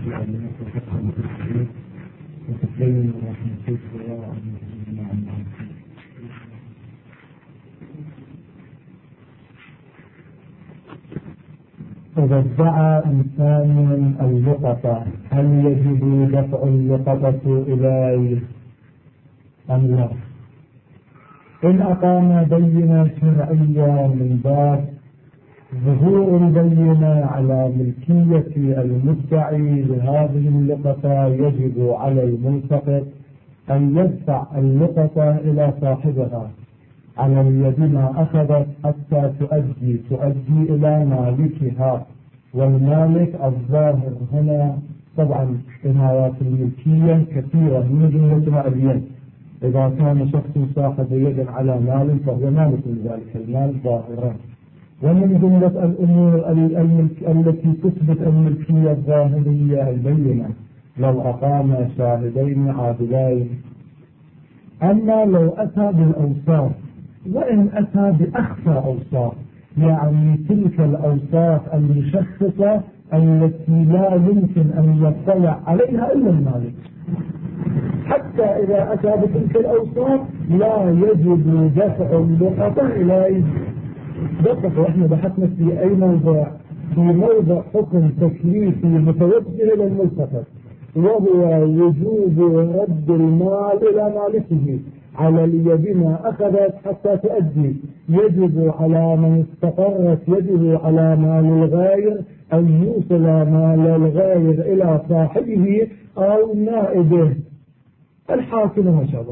إذا ادعى إنسان اللقطة هل يجب دفع اللقطة إليه أم لا؟ إن أقام بينة شرعية من باب ظهور البينة على ملكية المدعي لهذه اللقطة يجب على الملتقط أن يدفع اللقطة إلى صاحبها على اليد ما أخذت حتى تؤدي إلى مالكها، والمالك الظاهر هنا طبعا نهايات الملكية كثيرة من جملتها اليد. إذا كان شخص صاحب يد على مال فهو مالك لذلك المال ظاهرا. ومن جملة الأمور التي تثبت الملكية الظاهرية البينة لو أقام شاهدين عادلين. أما لو أتى بالأوصاف، وإن أتى بأخفى أوصاف، يعني تلك الأوصاف المشخصة التي لا يمكن أن يطلع عليها إلا المالك، حتى إذا أتى بتلك الأوصاف لا يجب دفع اللقطة إليه. دقق، إحنا بحثنا في أي موضع، في موضع حكم تكليفي متوجه إلى الملتقط، وهو وجوب رد المال إلى مالكه على اليد ما أخذت حتى تؤدي. يجب على من استقرت يده على مال الغير أن يوصل مال الغير إلى صاحبه أو نائبه الحاكم وشبه.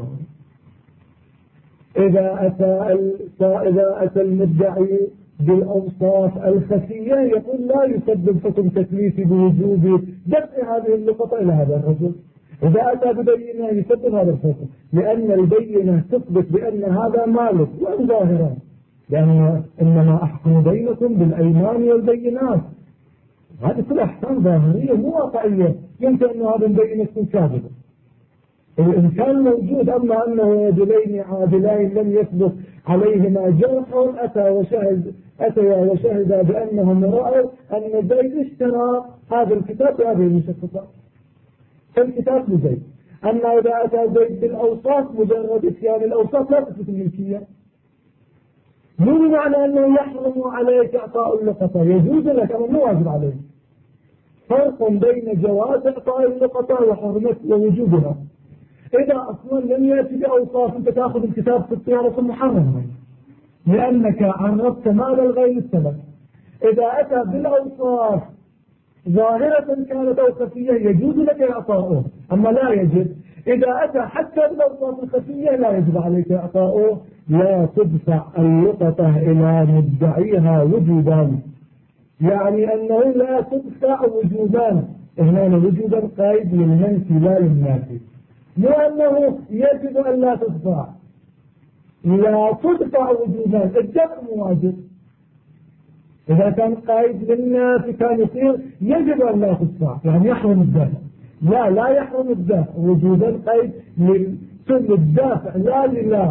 إذا أتى المدعي بالأوصاف الخفية يقول لا يسبب حكم تكليفي بوجوب دفع هذه اللقطة إلى هذا الرجل. إذا أتى ببينة يسبب هذا الحكم، لأن البينة تثبت بأن هذا مالك وأن ظاهرا، لأن إنما أحكم بينكم بالأيمان والبينات. هذه كل أحكام ظاهرية مو واقعية، يمكن أن هذا البينة تكون كاذبة. الإنسان موجود، أما أنه رجلين عادلين لم يثبت عليهما جرح أتيا وشهدا بأنهم رأوا أن زيد اشترى هذا الكتاب بهذه المشخصات، فالكتاب لزيد. أما إذا أتى زيد بالأوصاف مجرد إتيان الأوصاف لا تثبت الملكية. مو معنى أنه يحرم عليك إعطاء اللقطة، يجوز لك أو مو واجب عليك. فرق بين جواز إعطاء اللقطة وحرمة ووجوبها. إذا أصلا لم يأتي بأوصاف أنت تأخذ الكتاب في الطيارة محرما، لأنك عرضت مال الغير السبب. إذا أتى بالأوصاف ظاهرة كانت أو خفية يجوز لك إعطاؤه، أما لا يجب. إذا أتى حتى بالأوصاف الخفية لا يجب عليك إعطاؤه. لا تدفع اللقطة إلى مدعيها وجوبا، يعني أنه لا تدفع وجوبا. هنا وجوبا قيد للمنفي لا للنافي، مو أنه يجب أن لا تدفع. لا تدفع وجوبا، الدفع واجب. إذا كان قائد للنافي كان يصير يجب أن لا تدفع، يعني يحرم الدفع. لا يحرم الدفع، وجوبا قيد للدافع لا لله.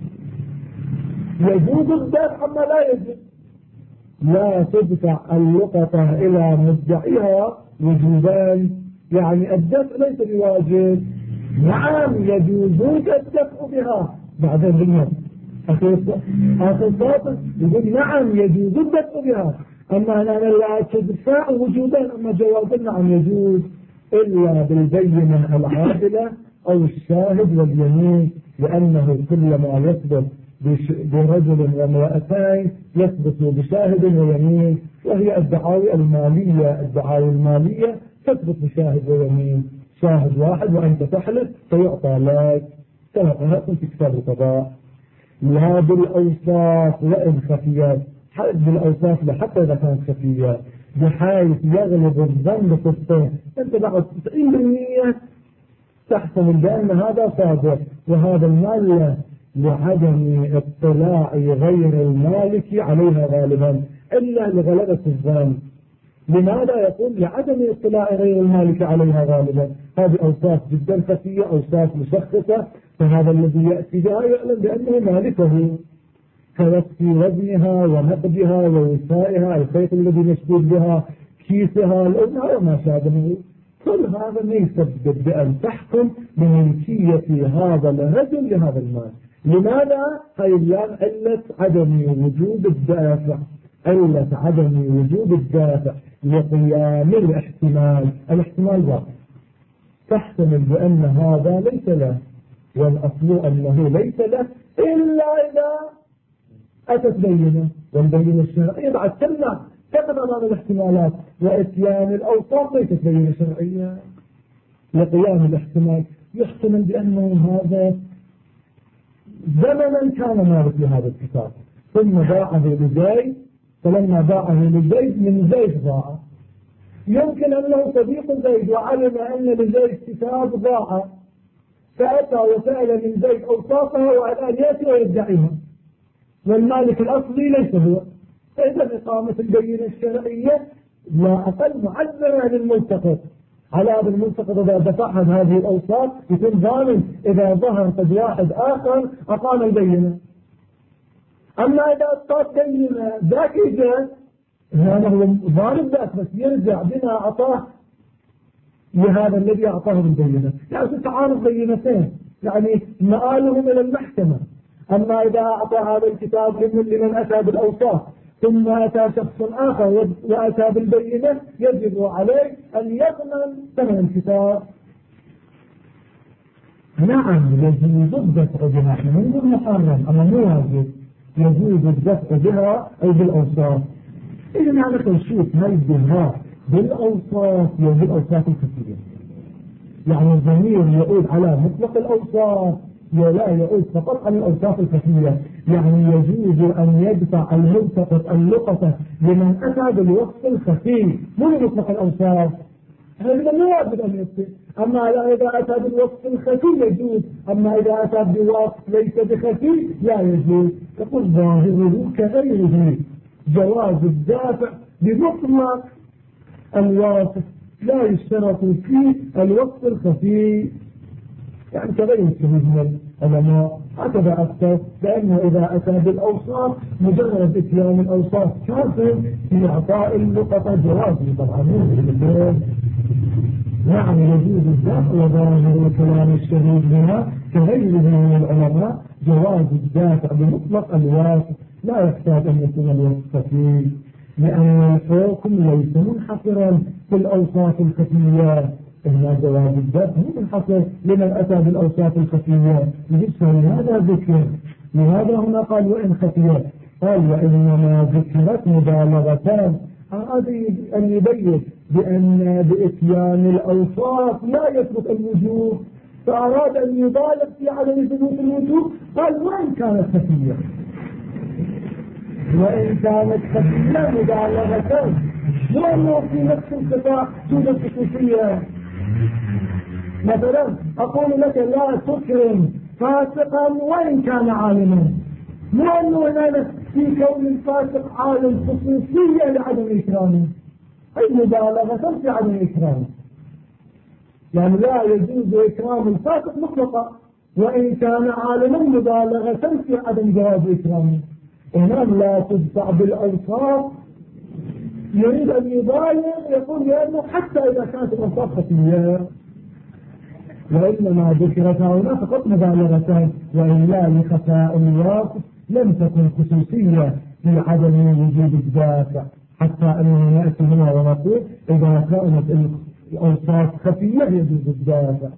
يجوز الدفع أما لا يجب. لا تدفع اللقطة إلى مدعيها وجوبان، يعني الدفع ليس بواجب. نعم يجوزك الدفع بها بعدين بالنص آخر ساطر يقول نعم يجوز الدفع بها، أما أنا لا تدفع وجوبا. أما جوابا نعم يجوز إلا بالبينة العادلة أو الشاهد واليمين، لأنه كلما يثبت برجل وامرأتين يثبت بشاهد ويمين، وهي الدعاوى المالية تثبت بشاهد ويمين. شاهد واحد وأنت تحلف فيعطى لك كما قرأت في كتاب القضاء. لا بالأوصاف وإن خفيات، بالأوصاف حتى إذا كانت خفيات بحيث يغلب الظن بالصدق. أنت بعد 90% تحسن بأن هذا صادق، وهذا المال لعدم اطلاع غير المالك عليها غالبا إلا لغلبة الظن. لماذا يقول لعدم اطلاع غير المالك عليها غالبا؟ هذه أوصاف جدا خفية، أوصاف مشخصة، فهذا الذي يأتي بها يعلم بأنه مالكه، كوصف وزنها ونقدها ووسائها، الخيط الذي مشدود بها، كيسها، الأذنها وما شابهه. كل هذا ما يسبب بأن تحكم بملكية هذا الرجل لهذا المال. لماذا؟ هاي اللام علة عدم وجود الدافع، علة عدم وجود الدافع لقيام الاحتمال. الاحتمال واحد، تحتمل بأن هذا ليس له، والأصل أنه ليس له إلا إذا أتت بينة، والبينة الشرعية بعد تمنع تمام الاحتمالات، وإتيان الأوصاف ليست بينة شرعية لقيام الاحتمال. يحتمل بأنه هذا زمنا كان مالك لهذا الكتاب ثم باعه لزيد، فلما باعه لزيد من زيد ضاع. يمكن أنه صديق زيد وعلم أن لزيد كتاب ضاع، فأتى وسأل من زيد أوصافها والآن يأتي ويدعيها، والمالك الأصلي ليس هو. فإذا إقامة البينة الشرعية لا أقل معذرة للملتقط. على هذا الملتقط إذا دفعها هذه الأوصاف يكون ضامن إذا ظهر قد واحد آخر أقام البينة. أما إذا أصطاد بينة ذاك إجاز، هذا هو ظالم ذاك بس يرجع بما أعطاه لهذا الذي أعطاه البينة، يعني تعارض بينتين، يعني مآلهم إلى المحكمة. أما إذا أعطى هذا الكتاب لمن أتى بالأوصاف ثم أتى شخص آخر وأتى بالبينة، يجب عليه أن يضمن ثمن الكتاب. نعم يجوز الدفع بها من المحرم، أما مو واجب، يجوز الدفع بها أي بالأوصاف. إذا معنى تشوف هاي الدفع بالأوصاف يعني بالأوصاف الكثيرة، يعني الضمير يعود على مطلق الأوصاف ولا يعود فقط على الأوصاف الخفية. يعني يجوز أن يدفع الملتقط اللقطة لمن أتى بالوصف الخفي مو مطلق الأوصاف، هذا لا يجب أن يصير. أما إذا أتى بالوصف الخفي يجوز، أما إذا أتى بوصف ليس بخفي لا يجوز. يقول ظاهره كغيره جواز الدافع بمطلق الوصف، لا يشترط فيه الوصف الخفي، يعني كغير كثير من العلماء هكذا أكثر، لأنه إذا أتى بالأوصاف مجرد إتيان الأوصاف كافر في إعطاء اللقطة جوازي طبعا. نعم يجوز الدفع وظاهر الكلام الشهيد هنا كغيره من العلماء جواز الدافع بمطلق الوصف، لا يحتاج أن يكون الوصف خفي، لأن الحكم ليس منحصرا في الأوصاف الخفية. إن جواز الدفع منحصر لمن أتى بالأوصاف الخفية. ليس هذا ذكر، لهذا هنا قال وإن خفية، قال وإنما ذكرت مبالغتان. أراد أن يبين بأن بإتيان الأوصاف لا يثبت الوجوب، فأراد أن يبالغ في عدم ثبوت الوجوب، قال وإن كانت خفية، وإن كانت خفية مبالغة، لأنه في نفس القطاع توجد خصوصية. مثلا أقول لك لا تكرم فاسقا وإن كان عالما، مو أنه هنا في كون الفاسق عالم خصوصية لعدم إكرامه، أي مبالغة في عدم إكرامه، يعني لا يجوز إكرام الفاسق مطلقا، وإن كان عالما مبالغة في عدم جواز إكرامه. هنا لا تدفع بالأوصاف، يريد أن يبالغ، يقول لأنه حتى إذا كانت الأوصاف خفية، وإنما ذكرت هنا فقط مبالغتان، وإلا لخفاء الوصف لم تكن خصوصية في عدم وجود الدافع، حتى أنه نأتي هنا ونقول إذا كانت الأوصاف خفية يجوز الدافع.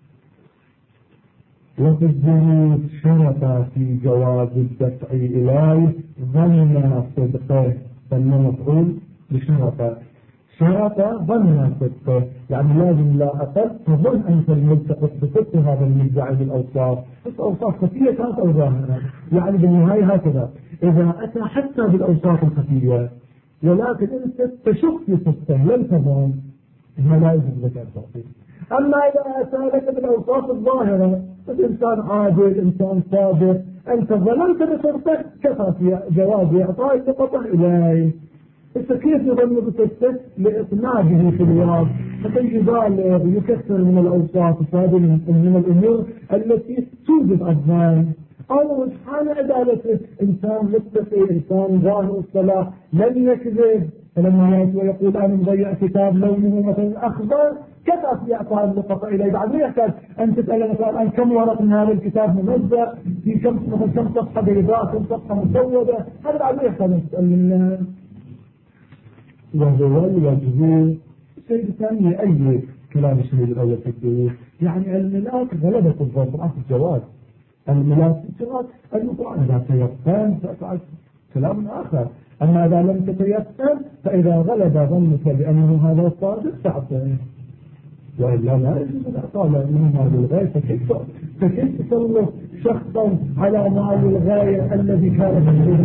وفي الظروف شرط في جواز الدفع إليه ظن صدقه، فالمفعول بشرط، شرط ظن صدقه، يعني لازم لا أقل تظن أنت الملتقط بصدق هذا المدعي بالأوصاف، بس أوصاف خفية كانت أو ظاهرة، يعني بالنهاية هكذا إذا أتى حتى بالأوصاف الخفية ولكن أنت تشك في صدقه لم تظن، هنا لا يجب لك أن تعطيه. أما إذا أتى لك بالأوصاف الظاهرة، إنسان عادل، إنسان صادق، أنت ظننت بصدقه، كفى في جواز إعطاء اللقطة إليه. إنت كيف يظن بصدقه؟ لإقناعه في الواقع، حتى يبالغ يكثر من الأوصاف، هذه من الأمور التي توجب الظن. أو حال عدالته، إنسان متقي، إنسان ظاهر الصلاة، لم يكذب، فلما يأتي ويقول أنا مضيع كتاب لونه مثلا أخضر كيف في إعطاء اللقطة إليه؟ بعد ما يحتاج أن تسأل مثلا عن كم ورق من هذا الكتاب ممزق، في كم صفحة بيضاء، كم صفحة مسودة، هذا بعد ما يحتاج أن تسأل منه. وهو الوجه. الشيء الثاني أي كلام الشهيد الأول في الدين، يعني الملاك غلبة الظن في الجواز. الملاك في الجواز المقرآن إذا تيقن فأفعل كلام آخر، أما إذا لم تتيقن فإذا غلب ظنك بأنه هذا الصادق فأعطيه، وإلا لا يجوز الإعطاء من مال الغاية. فكيف تسلط شخصا على مال الغاية الذي كان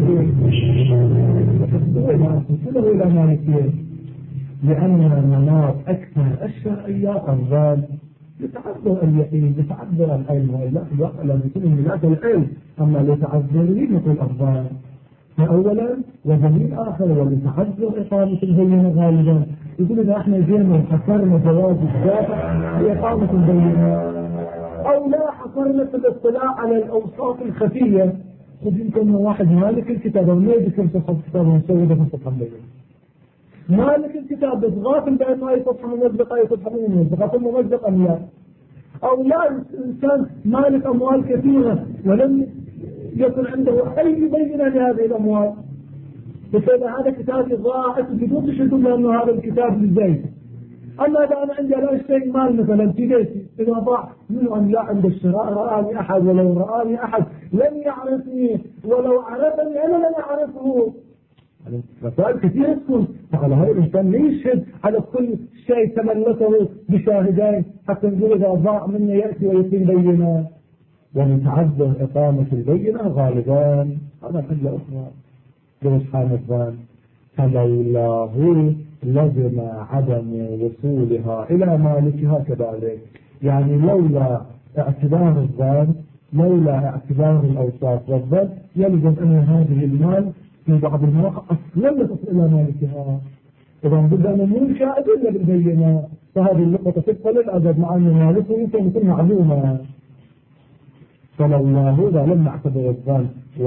تسلطه إلى مالكيه؟ لأن المناط أكثر الشرعيات الظال يتعذر اليقين، يتعذر العلم، وإلا في الواقع لم يكن ملاك العلم، أما لتعذر مثل الظال. فأولا ودليل آخر ولتعذر إقامة البينة غالبا، يقول إذا احنا جينا وحصرنا جواز الدافع لإقامة البينة، أو لا حصرنا في الاطلاع على الأوصاف الخفية. خذ يمكن واحد مالك الكتاب وما يذكر صفحة الكتاب ومسوده في صفحة البينة، مالك الكتاب بس غافل بأنه أي صفحة ممزقة أي صفحة ممزقة ممزقة أم لا، أو لا إنسان مالك أموال كثيرة ولم يكن عنده أي بينة لهذه الأموال، فإذا هذا كتاب ضاعت بدون تشهدون أنه هذا الكتاب للزيت. أما إذا أنا عندي لا أشتري مال مثلا في بيتي، إذا ضاع منه أن لا عند الشراء رآني أحد، ولو رآني أحد لم يعرفني، ولو عرفني أنا لم أعرفه. مسائل كثيرة تكون على هذا الإنسان لا يشهد على كل شيء تملكه بشاهدين حتى نقول إذا ضاع منه يأتي ويقيم بينة، ومتعذر إقامة البينة غالبا. هذا حجة أخرى برجحان الظن، فلولاه لزم عدم وصولها إلى مالكها كذلك. يعني لولا اعتبار الظن، لولا اعتبار الأوصاف والظن، يلزم أن هذه المال في بعض المواقع أصلا لا تصل إلى مالكها. إذا بدأ من مو شاهد إلا بالبينة، فهذه اللقطة تدخل الأدب مع أن مالكه يمكن يكون معلومة. فلولاه إذا لم نعتبر الظن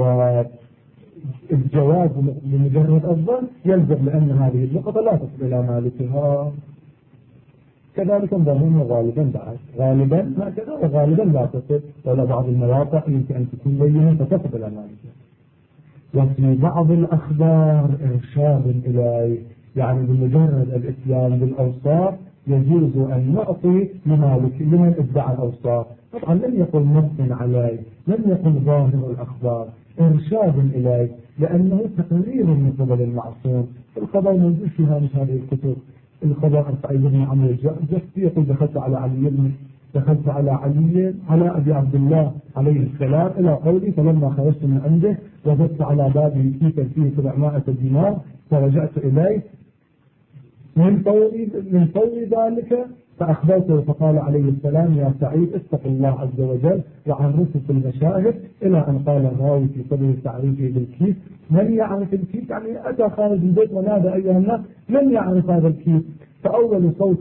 والجواز بمجرد الظن، يلزم لأن هذه اللقطة لا تصل إلى مالكها. كذلك ظنونه غالبا بعد، غالبا هكذا وغالبا لا تصل، ولا بعض المواقع يمكن أن تكون بينة فتصل إلى مالكها. وفي بعض الأخبار إرشاد إليه، يعني بمجرد الإتيان بالأوصاف يجوز أن نعطي ممالك لمن ادعى الأوصاف. طبعا لم يقل نص عليه، لم يقل ظاهر الأخبار، إرشاد إليه، لأنه تقرير من قبل المعصوم. القضاء موجود في هذه الكتب. القضاء سعيد بن عمرو الجسدي يقول دخلت على على أبي عبد الله عليه السلام إلى قولي، فلما خرجت من عنده وجدت على بابه كيسا فيه 700 دينار، فرجعت إليه من طول ذلك فأخبرته، فقال عليه السلام يا سعيد اتق الله عز وجل وعرفه في المشاهد، إلى أن قال الراوي في صدر تعريفه بالكيس من يعرف الكيس؟ يعني أتى خارج البيت ونادى أيها الناس من يعرف هذا الكيس؟ فأول صوت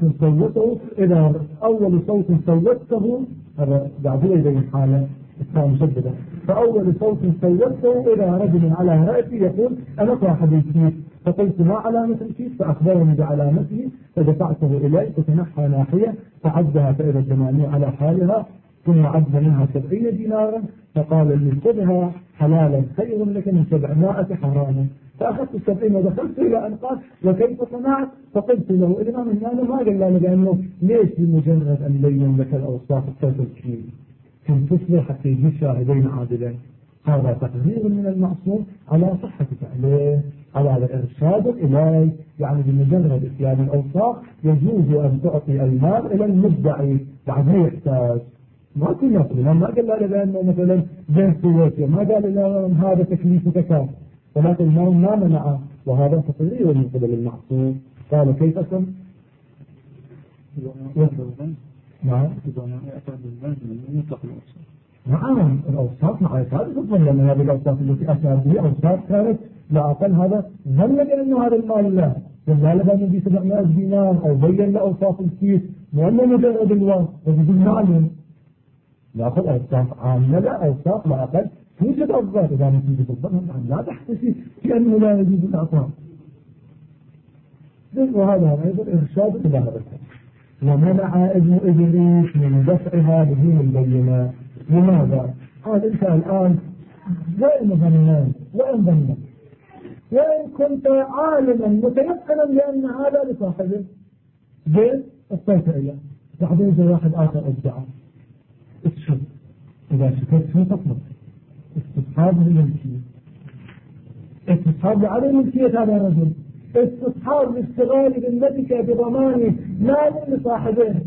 صوته هذا بعد يبين حاله إسلام مشددة، فأول صوت صوته إلى رجل على رأسي يقول أنا صاحب الكيس، فقلت ما علامة الكيس؟ فأخبرني بعلامته، فدفعته إليه فتنحى ناحية فعدها فإذا الجمانية على حالها، ثم عد منها 70 دينارا، فقال لي خذها حلالا خير لك من 700 حراما. فأخذت 70 ودخلت إلى أن قال وكيف صنعت؟ فقلت له إذا من هذا ما قال لنا لأنه ليش بمجرد أن بين لك الأوصاف الصوت الكيس كنت تصبر حتى يجي شاهدين عادلين. هذا تقرير من المعصوم على صحة فعله، على الإرشاد إليه، يعني بمجرد إتيان الأوصاف يجوز أن تعطي المال إلى المدعي بعد ما يحتاج. ما كنا قلنا ما قال له بأنه مثلا زين سويته، ما قال له هذا تكليفك كان، ولكن ما منعه، وهذا تقرير من قبل المعصوم. قال كيف أسم؟ نعم نعم الأوصاف مع إفادة الظن، لأن هذه الأوصاف التي أتى بها أوصاف كانت لا أقل هذا ظن بأنه هذا المال له، جزال بأنه ب 700 دينار أو بين لأوصاف الكيس، وأنه مجرد الوصف وبدون معلم. نأخذ أوصاف عامة، لا أوصاف لا أقل توجد الظن، إذا نتيجة الظن لا تحتسي في أنه لا يجوز الأعطاء. وهذا أيضا إرشاد إلى هذا الحد. ومنع ابن إدريس من دفع هذه البينات. لماذا؟ قال أنت الآن وإن ظنان وإن كنت عالما متيقنا بأن هذا لصاحبه زين اصطيت إليه، بعدين جاء واحد آخر ادعى اشهد، إذا شكت شو تطلب؟ استصحاب الملكية، استصحاب على ملكية هذا الرجل، استصحاب الاشتغال بالملكة بضمان مال لصاحبه.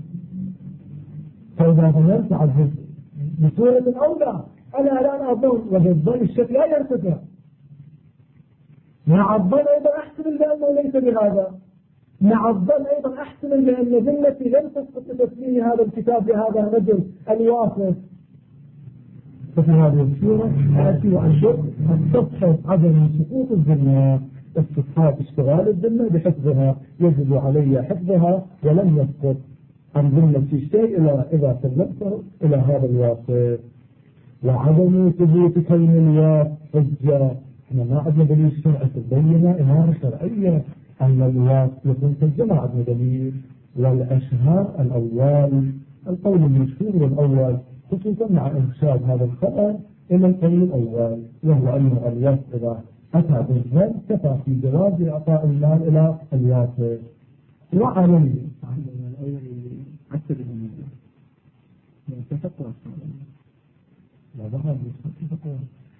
فإذا ظننت عزيز بصورة أولى أنا الآن أظن، وبالظن الشك لا يرتفع، مع الظن أيضا أحسن بأنه ليس بهذا، مع الظن أيضا أحسن بأن ذمتي لم تسقط بتسليم هذا الكتاب لهذا الرجل الواصف. ففي هذه الصورة آتي وأنشر التصحيح عدم سقوط الذمة، استصحاب اشتغال الذمة بحفظها، يجب علي حفظها ولم يسقط عن ذمتي شيء إذا سلمته إلى هذا الواصف. وعدم ثبوت كون الواصف حجة، احنا ما عندنا دليل شرعي تبين إمارة شرعية أن الواصف يكون حجة، ما عندنا دليل. والأشهر الأول القول المشهور الأول، خصوصا مع إرشاد هذا الخبر إلى القول الأول، وهو أن الواصف إذا أتى بالمال كفى في جواز إعطاء المال إلى الواصف. وعليه الأول عسر المال تفقه لا ظهر بيستفقه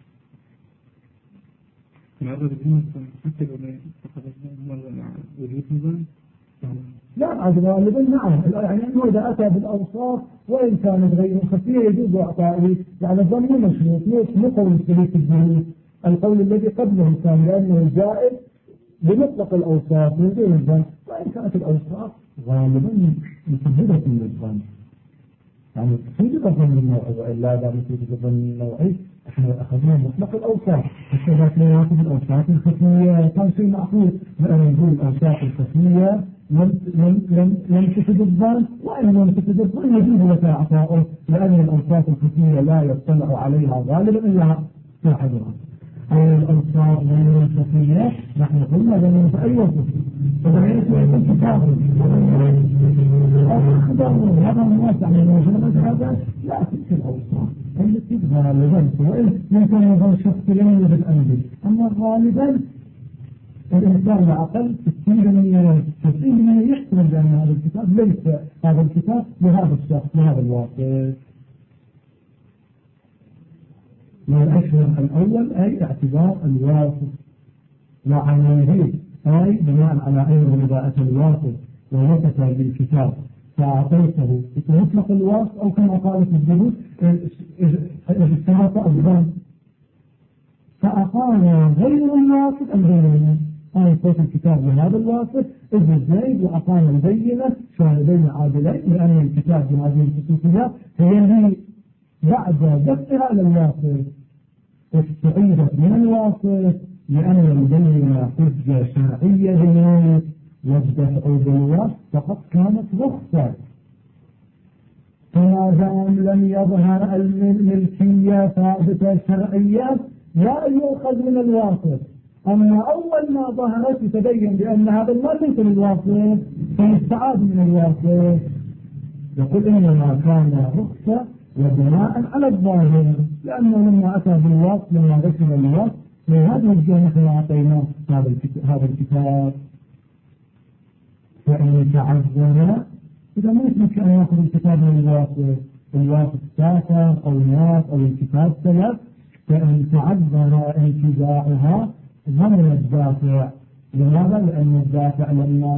معرض الجنة حتى لو وجود نظام لا عاد غالبا نعم، يعني أنه إذا أتى بالأوصاف وإن كانت غير خفية يجوز إعطائه، يعني الظن مشروط مو قول سليك الجنة، القول الذي قبله كان لأنه جائز بمطلق الأوصاف من دون الظن، وإن كانت الأوصاف غالبا مسببة للظن، يعني توجد الظن النوعي، وإلا لا توجد الظن النوعي احنا أخذنا مطلق الأوصاف، الشباب لا يأخذ الأوصاف الخفية، كان شيء معقول لأن نقول الأوصاف الخفية لم تفيد الظن، وإن لم تفيد الظن يجوز لك إعطائه، لأن الأوصاف الخفية لا يطلع عليها غالبا إلا صاحبها. أي الأوصاف غير الخفية نحن قلنا لأنه في أي وصف فبعيرت يكون كتابه أخبر هذا الناس عن الموجود هذا لا تلك الأوصاف التي غالبا وإن يمكن يظل شخص يوجد أنبي، أما غالبا الإنسان الأقل 60% يحتمل بأن هذا الكتاب ليس هذا الكتاب لهذا الشخص لهذا الواقع. والأشهر الأول أي اعتبار الواصف، وعنيه أي بناء على أي إذا أتى الواصف ووصف بالكتاب فأعطيته بمطلق الواصف أو كما قالت الدروس اجتماع الظن فأقام غير الواصف أم غيره، أنا صوت الكتاب بهذا الواصف ابن زيد وأقام البينة شاهدين عادلين، لأن الكتاب بهذه الخصوصيات هي التي بعد دفعها للواصف استعيدت من الواصف، لأن البينة حجة شرعية بالناس، والدفع بالوصف فقط كانت رخصة، فما دام لم يظهر الملكية ثابتة شرعية لا يؤخذ من الواصف. أما أول ما ظهرت يتبين بأن هذا المال ليس للواصف فيستعاد من الواصف، يقول إنما كان رخصة وبناء على الظاهر، لأنه لما أتى بالوصف لما ذكر الوصف من هذا الجهة نحن أعطيناه هذا الكتاب، فإن تعذر إذا ما يمكن أن يأخذ الكتاب من الواصف سافر أو ناس أو الكتاب سلف، فإن تعذر انتزاعها ضمن الدافع. لماذا؟ لأن الدافع لما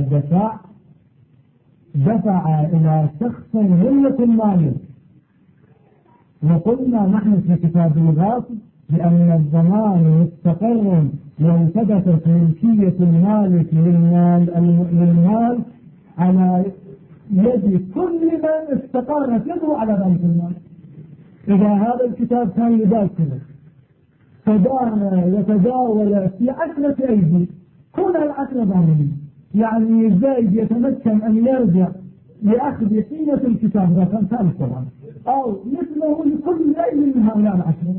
دفع إلى شخص ملة المالك، وقلنا نحن في كتاب الغاصب بأن الضمان مستقر لو ثبتت ملكية المالك للمال على يد كل من استقرت يده على ذلك المال. إذا هذا الكتاب كان يذاكره فدان وتداول في 10 أيدي كل 10 ضامنين، يعني زايد يتمكن أن يرجع لأخذ قيمة الكتاب إذا كان ثالث طبعا أو مثله لكل أي من هؤلاء 10.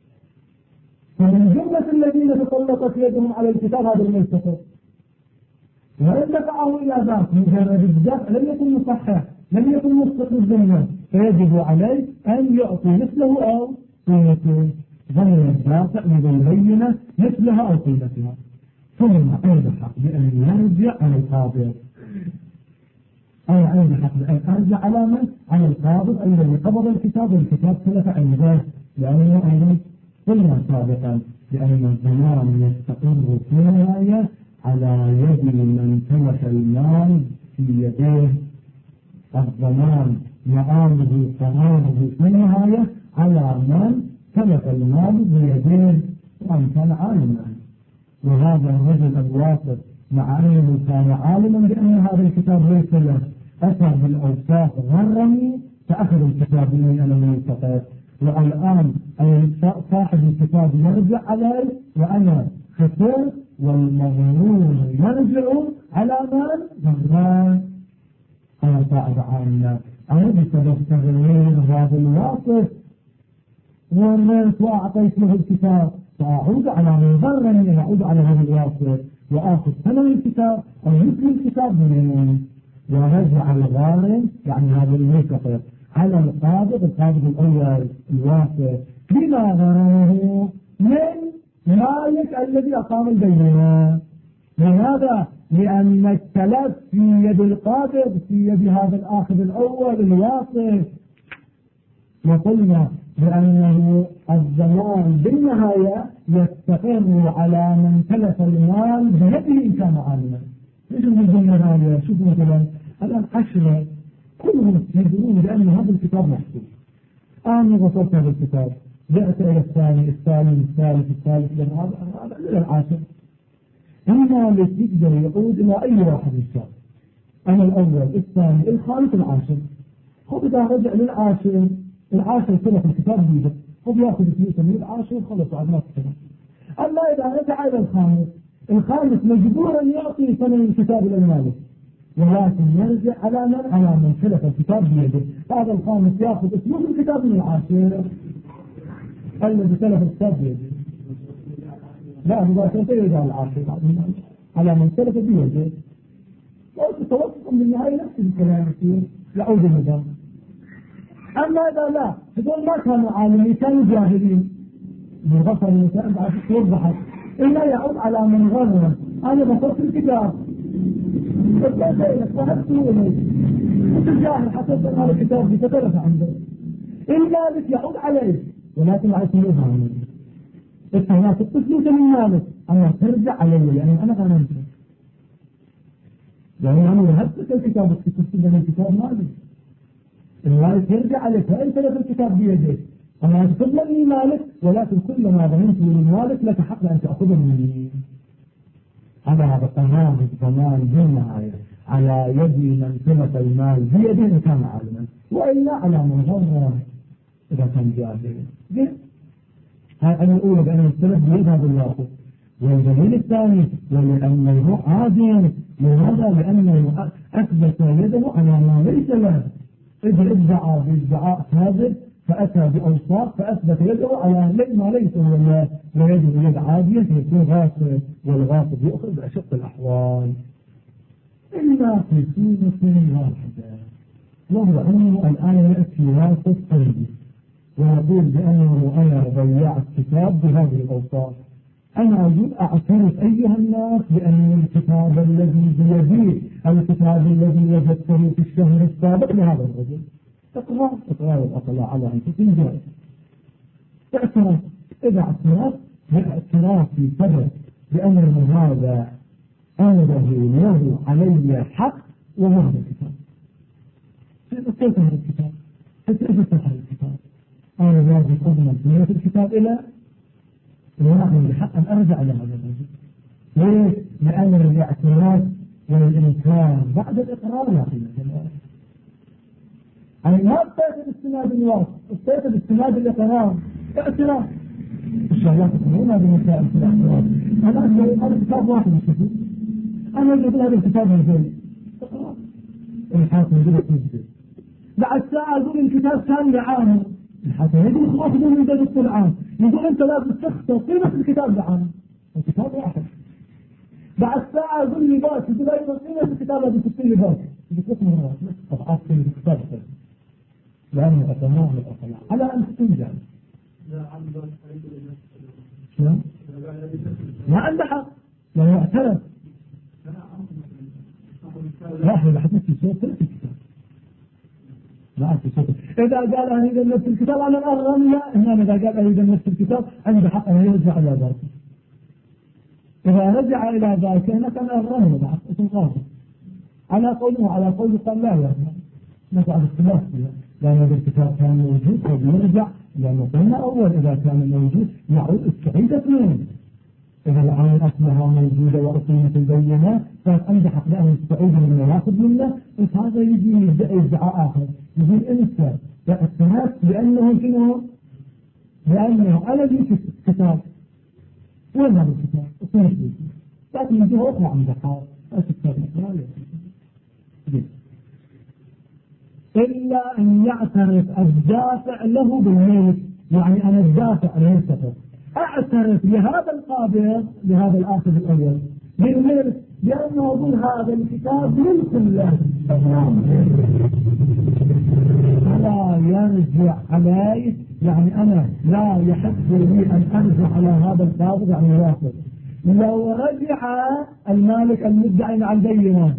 فمن جملة الذين تطلقت يدهم على الكتاب هذا الملتقى، وإن دفعه إلى ذاك مجرد الدفع لم يكن مصحح، لم يكن مصدق للذمة، فيجب عليه أن يعطي مثله أو قيمته، غير الدافع للبينة مثلها أو قيمتها. ثم عنده حق بأن يرجع على القابض، أي عنده حق بأن أرجع على من؟ على القابض الذي قبض الكتاب، والكتاب سلف عنده، لأنه أيضا قلنا سابقا بأن الضمان يستقر في النهاية على يد من تمك المال في يديه. الضمان مآله قراره في النهاية على من تمك المال بيديه وأن كان عالما. وهذا الرجل الواثق مع أنه كان عالما بأن هذا الكتاب ليس له، أتى بالأوصاف غرني فأخذ الكتاب مني أنا من الفقير، والآن صاحب الكتاب يرجع علي وأنا خسرت، والمغرور يرجع على من غران. أنا صاحب عامنا أنا بسبب تغيير هذا الواصف ورميت وأعطيت له الكتاب، فأعود على من غرني، أعود على هذا الواصف وآخذ ثمن الكتاب أو مثل الكتاب منه، ورجع الغارم يعني هذا المنتقد على القابض الأول الواصف بما غرره من مالك الذي أقام البينة. لماذا؟ لأن التلف في يد القابض، في يد هذا الآخذ الأول الواصف. وقلنا بأنه الضمان بالنهاية يستقر على من تلف المال بيده إن كان عالما. ليش نقول هذا؟ شوف مثلا الآن 10 كلهم يدرون بأن هذا الكتاب محفوظ. أنا وصلت هذا الكتاب، جاءت إلى الثاني الثالث هذا إلى العاشر. أما الذي يقدر يقول إلى أي واحد يشاء، أنا الأول الثاني الخامس العاشر. خذ إذا رجع للعاشر، العاشر سنة الكتاب بيده، خذ يأخذ فلوسه من العاشر خلص بعد ما تسنة. أما إذا رجع إلى الخامس مجبورا يعطي ثمن الكتاب إلى المالك، ولكن يرجع على من سلف الكتاب بيده. هذا الخامس يأخذ فلوس الكتاب من العاشر الذي سلف الكتاب بيده، لا مباشرة يرجع العاشر على من سلف بيده. وتوقف بالنهاية نفس الكلام يعود النظام. أما إذا لا تقول ما كانوا عالمين كانوا جاهلين بالغفر المسائل بعد توضحت، إلا يعود على من غرر. أنا بصرت الكتاب فكيف إليك فهبته إليك وتجاهل حتى هذا الكتاب بتترف عنده، إلا لك يعود عليه ولكن على سنوها عنه. إذا تتصلت من مالك أنا ترجع علي لأن أنا غنمت، يعني أنا وهبتك الكتاب وتتصل من الكتاب مالك، المالك يرجع عليك فأنت لك الكتاب بيديك. أنا أتفضل لي مالك، ولكن كل ما ظننت من مالك لك حق أن تأخذه مني. هذا تمام الضمان بالنهاية على يد من سلف المال بيده إن كان عالما، وإلا على من غرر إذا كان جاهلا. هذا الأولى بأن السلف بيد هذا الواقف. والدليل الثاني ولأنه عادل، لماذا؟ لأنه أثبت يده على ما ليس له. إذا ادعى بادعاء كاذب فأتى بأوصاف فأثبت يده على ما ليس له، ويده يد عادية فيكون غاصب، والغاصب يأخذ بأشق الأحوال إلا في صورة واحدة، وهو أنه الآن يأتي واصف قلبي ويقول بأنه أنا ضيعت كتاب بهذه الأوصاف. أنا أقول أعترف أيها الناس بأن الكتاب الذي بيدي الكتاب الذي وجدته في الشهر السابق لهذا الرجل. إقرار الأطلاع على أنفسهم جائز. اعتراف، إذا اعتراف باعتراف سبب بأن هذا عنده له علي حق وهذا الكتاب. كيف هذا الكتاب؟ كيف هذا الكتاب؟ أنا لازم أضمن في الكتاب إلى وأنا بحق أن أرجع إلى هذا الرجل. ليش؟ لأن الاعتراف والإنكار بعد الإقرار لا قيمة له. أنا ما استيقظ استناد الواقع، استيقظ استناد الإقرار اعتراف. الشهوات تقولون بمسائل في الاعتراف. أنا كتاب واحد مشكلة، أنا أقول هذا الكتاب الجيد إقرار. الحاكم يقول لك نجد بعد ساعة أقول الكتاب كان لعام، الحاكم يقول خلاص من ذلك العام، يقول أنت لازم تخسر قيمة الكتاب لعام. الكتاب واحد. بعد ساعة يقول لي باش تقول أيضا قيمة الكتاب هذه تكتب لي باش بثلاث مرات طبعات في الكتاب لأنه أتمام الأطلاع على أن تنجح ما عنده حق لأنه اعترف لا إذا حدث في صوت في الكتاب لا في صوت إذا قال أريد أن نفس الكتاب على الأرغم لا هنا إذا قال أريد أن نفس الكتاب عنده حق أن يرجع إلى ذلك إذا رجع إلى ذلك هنا كان أرغم له حق اسم قاضي على قوله على قوله قال لا يرجع نجعل اختلاف فيها لأن هذا الكتاب كان موجود وبيرجع لأنه قلنا أول إذا كان موجود يعود السعيد اثنين إذا الآن أصلها موجودة وأقيمت البينات فأنت حق لأن السعيد من يأخذ منه هذا يجي يدعى آخر يقول أنت اعترفت بأنه شنو؟ لأنه أنا لي كتاب وين هذا الكتاب؟ أصير فيه لكن من جهة أخرى عند حال الكتاب إلا أن يعترف الدافع له بالملك يعني أنا الدافع الملتفت أعترف لهذا القابض لهذا الآخذ الأول بالملك لأنه يقول هذا الكتاب ملك له فلا يرجع علي يعني أنا لا يحق لي أن أرجع على هذا القابض يعني يواصل لو رجع المالك المدعي مع البينات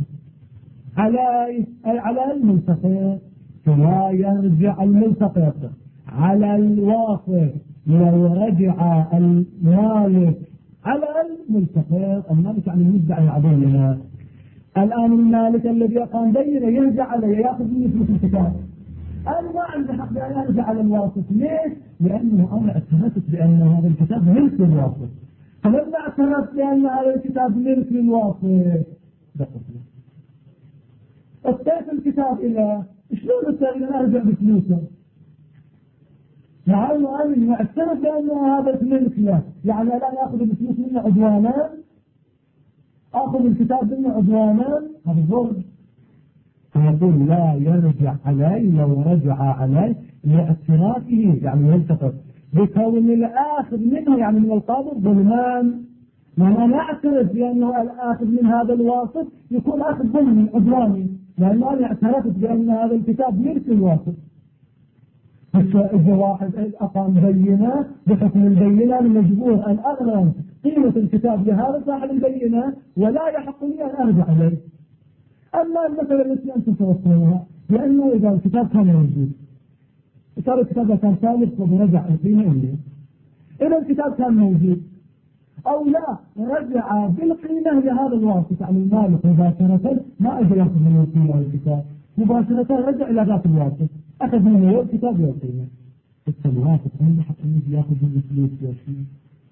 على الملتقط فلا يرجع الملتقط على الواصل لو رجع المالك على الملتقط المالك يعني المدعي علينا الآن المالك الذي أقام بينه يرجع عليه يأخذ مني فلوس الكتاب أنا ما عندي حق بأن أرجع على الواصل ليش؟ لأنه أنا اعترفت بأن هذا الكتاب ملك للواصل فلما اعترفت بأن هذا الكتاب ملك للواصل اصطيت الكتاب إلى شلون أستطيع أرجع بفلوسه يعني أنا اعترف بأنه هذا ملك له يعني الآن أخذ بفلوس منه عدوانا أخذ الكتاب منه عدوانا هذا ظلم فيقول لا يرجع علي لو رجع علي لاعترافه يعني يلتقط بكون الآخذ منه يعني من القابض ظلمان يعني أنا أعترف بأنه الآخذ من هذا الواسط يكون أخذ ظلمي عدواني لأنه أنا اعترفت بأن هذا الكتاب ملك الواسط إذا واحد أقام بينة بحكم البينة المجبور أن أغرم قيمة الكتاب لهذا صاحب البينة ولا يحق لي أن أرجع إليه أما المسألة التي أنتم توصلونها لأنه إذا الكتاب كان موجود صار الكتاب كان ثالث ورجع القيمة إليه إذا الكتاب كان موجود أو لا رجع بالقيمة لهذا الواسط عن المالك مباشرة ما أجل يأخذ من القيمة الكتاب مباشرة رجع إلى ذات الواسط أخذ منه الكتاب والقيمة الواسط عنده حق أن يأخذ من الفلوس والشيء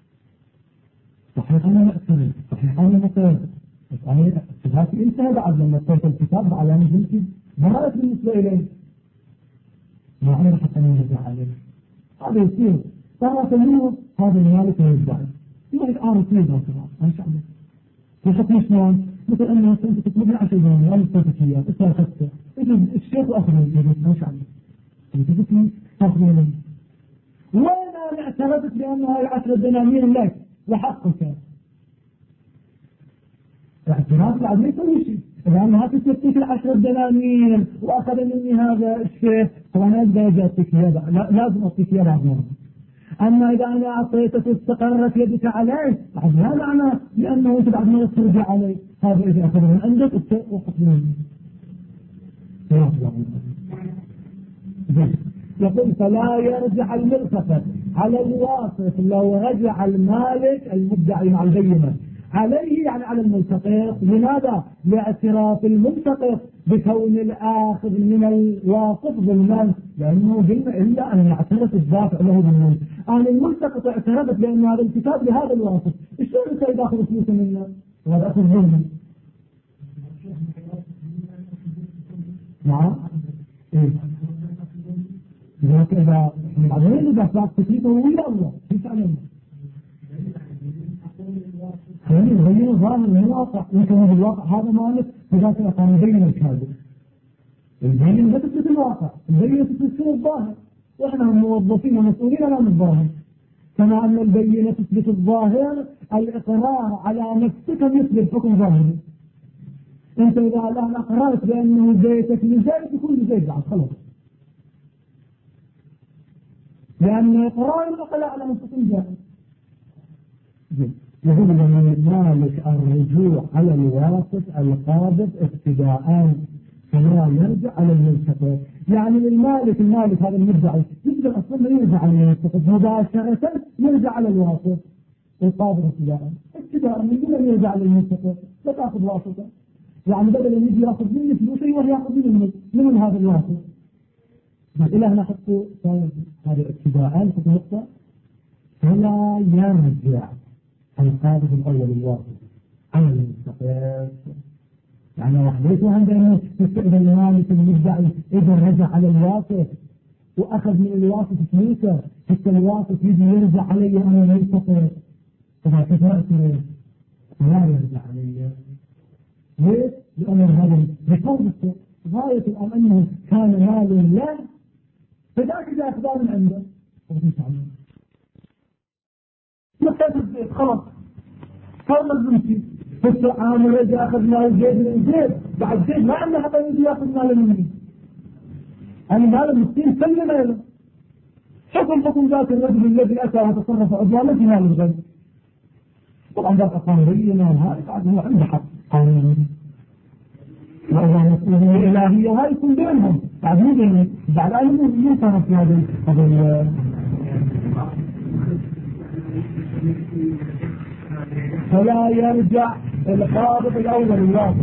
صحيح أنا مأثر صحيح أنا مأثر بس أنا اتفاقي انتهى بعد لما اتصلت الكتاب على نزلتي براءة بالنسبة إليه ما عمل حتى أن يرجع عليه هذا يصير صار منه هذا المالك يرجع يوجد عارف فيه ذا ما شاء الله في حكم شلون مثل أنه أنت تطلبني 10 جنيه وأنا اشتريتك إياه إيش أخذته إجي الشيخ وأخذ مني ما شاء الله أنت قلت تأخذ مني وأنا اعترفت بأن هاي 10 دنانير لك لحقك الاعتراف بعد ما يسوي شيء لأن هاتي تسويك 10 دنانير وأخذ مني هذا الشيء طبعا أبدأ أجاتك يدا لازم أعطيك يدا عظيم أما إذا أنا أعطيتك استقرت يدك عليه بعد لا معنى لأنه أنت بعد ما ترجع عليه هذا إذا أخذ من عندك وقف منه يقول فلا يرجع الملتقط على الواسط لو رجع المالك المدعي مع البينة عليه يعني على الملتقط لماذا؟ لاعتراف الملتقط بكون الآخذ من الواسط ظلمان لأنه ظلم إلا أن يعترف الدافع له بالملك أنا الملتقط اعترفت بأن هذا الكتاب لهذا الواسط شلون أنت إذا أخذ فلوسه منه؟ وهذا أخذ ظلما نعم إيه لكن إذا بعدين إذا صار تكليفه ويا الله كيف علمه يعني يغير الظاهر من الواقع يمكن هذا الواقع هذا مالك فذاك الأقام يبين الكاذب البين لا تثبت الواقع البين تثبت الظاهر وإحنا موظفين ومسؤولين عن الظاهر كما أن البينة تثبت الظاهر، الإقرار على نفسك يثبت حكم ظاهري. أنت إذا الآن أقررت بأنه بيتك لزيد يكون لزيد بعد خلاص، لأن إقرار النقل على نفسك جائز. يقول من مالك الرجوع على الواقف القابض ابتداء فلا يرجع على الملتقط. يعني المالك هذا المدعي يقدر أصلا يرجع على الملتقط مباشرة، يرجع على الواقف القابض ابتداء من دون أن يرجع على الملتقط، لا تأخذ واسطة. يعني بدل أن يجي يأخذ مني فلوس يروح يأخذ من هذا الواقف. إلى هنا حطوا هذا ابتداء في نقطة فلا يرجع القابض الأول الواقف على الملتقط. يعني وحديته عندما إذا المالك المدعي إذا رجع على الواقف وأخذ من الواقف فلوسه، حتى الواقف يجي يرجع علي أنا الملتقط، إذا كفأته لا يرجع علي. ليش؟ لأن هذا بقوله غاية الأمر أنه كان مال له فذاك إذا أخذ من عنده مكتب الزيت خلاص صار مزمتي فالسعام رجع أخذ مال زيد من زيد، بعد زيد ما عنده حتى يجي يأخذ مال مني، أنا مال المسكين سلم له. حكم ذات الرجل الذي أتى وتصرف عدوانا في مال الغير. طبعا ذات قانونية وهذا بعد هو عنده حق قانوني وإذا مسؤولية إلهية وهذا يكون بينهم بعد مو بينهم بعد أن ينصرف في هذا فلا يرجع القابض الأول الواقف،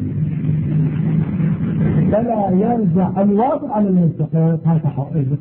فلا يرجع الواقف على الملتقط. هذا حقيقة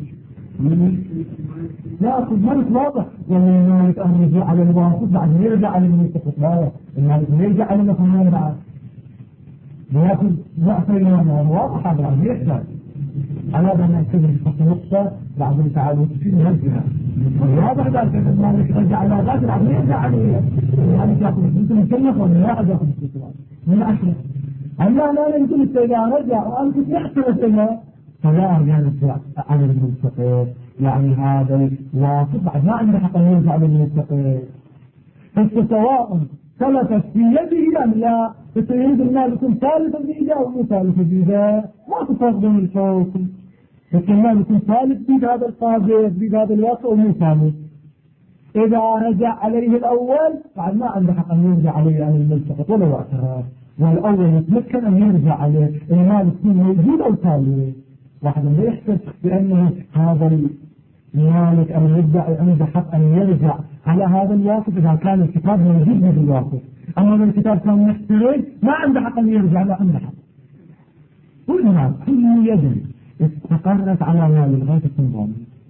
لا المالك واضح، يعني المالك يرجع على الواقف بعد يرجع على الملتقط. لا المالك يرجع على المفهوم بعد يأخذ رأس اليوم واضح هذا بعد يحتاج على هذا ما يكتب في نقطة بعد التعالي في نهجها واضح ذلك أن المالك يرجع على ذات بعد يرجع عليه المالك يأخذ مثل مكلف ولا لا أحد يأخذ من 10. أما لا يمكن إذا رجع وأنت تحصل السنة فلا يرجع على الملتقط. يعني هذا الواقف بعد ما عنده حق يرجع على الملتقط. فسواء ثلثت في يده أم لا، فسيريد المال يكون ثالثا بإيده أو مو ثالثا بإيده، ما تفرق بين الحكم. لكن المال يكون ثالث بيد هذا القابض بيد هذا الواقع ومو ثالث. إذا رجع عليه الأول بعد ما عنده حق أن يرجع عليه عن الملتقط ولا اعتراف، والأول يتمكن أن يرجع عليه المال يكون موجود أو ثالث. واحد لا يحسب بأنه هذا المالك المدعي عنده حق أن يرجع على هذا الواقف إذا كان الكتاب موجود به الواقف، أما إذا الكتاب كان محترج ما عنده حق أن يرجع، لا عنده حق. والمال كل يد استقرت على مال الغاية الضامن.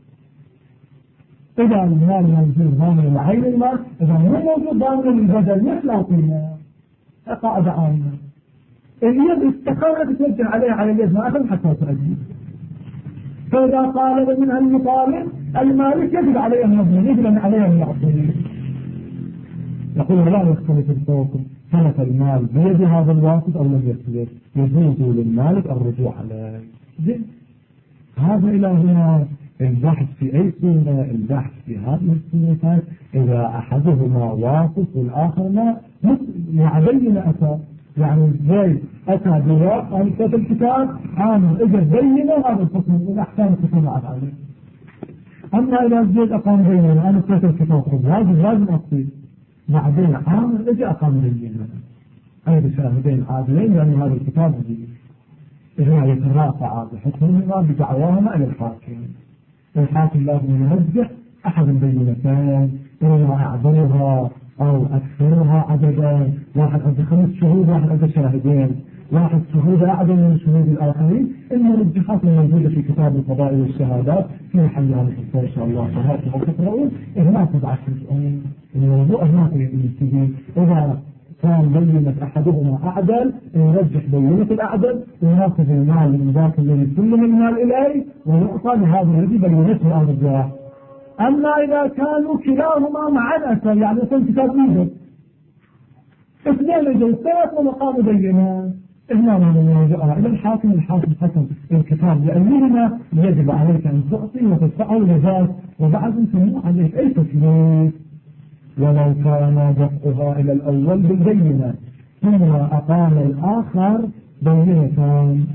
إذا المال موجود ضامن لعين المال، إذا مو موجود ضامن للبدل مثل أو قيمة قاعدة عامة. اليد استقرت ترجع عليها على اليد ما أخذ حتى تؤدي. فإذا طالب منها المطالب المالك يجب عليه النظر، يجب عليه أن يعطيه. يقول لا يختلف الحكم، ثبت المال بيد هذا الواقف أو لم يثبت، يجوز للمالك الرجوع عليه. هذا إلى هنا البحث في أي سنة، البحث في هذه السنة إذا أحدهما واقف والآخر ما يعبين أتى. يعني زي أتى بواقع عن كتاب الكتاب عامل إجر بينه هذا الحكم الأحكام الحكم عليه. أما إذا زيد أقام بينه أنا كتاب الكتاب لازم أصيب بعدين عامل إجر أقام بينه أي شاهدين عادلين لأن هذا الكتاب إذا يترافع بحكمهما بدعواهما إلى الحاكم. الحاكم لازم ينجح أحد البينتين إما أعظمها أو أكثرها عددا، واحد عنده 5 شهود واحد عنده شاهدين، واحد شهود أعظم من شهود الآخرين. إن الانتخاص الموجودة في كتاب القضاء والشهادات في محلها الحصة إن شاء الله صحاتها وتقرؤون إذا تبعث الموضوع ما في إذا كان بينة أحدهما أعدل يرجح بينة الأعدل ويأخذ المال من ذاك الذي سلم المال إليه ويعطى لهذا الذي بينته أرجاح. أما إذا كانوا كلاهما معا أتى يعني يكون كتاب ميزة اثنين جلسات ومقام بينة إما من يرجعها إلى الحاكم حسن الكتاب لأنهما يجب عليك أن تعطي وتدفعه لذات وبعد أن عليك أي تكليف ولو كان دفعها إلى الأول بالبينة ثم أقام الآخر بينتان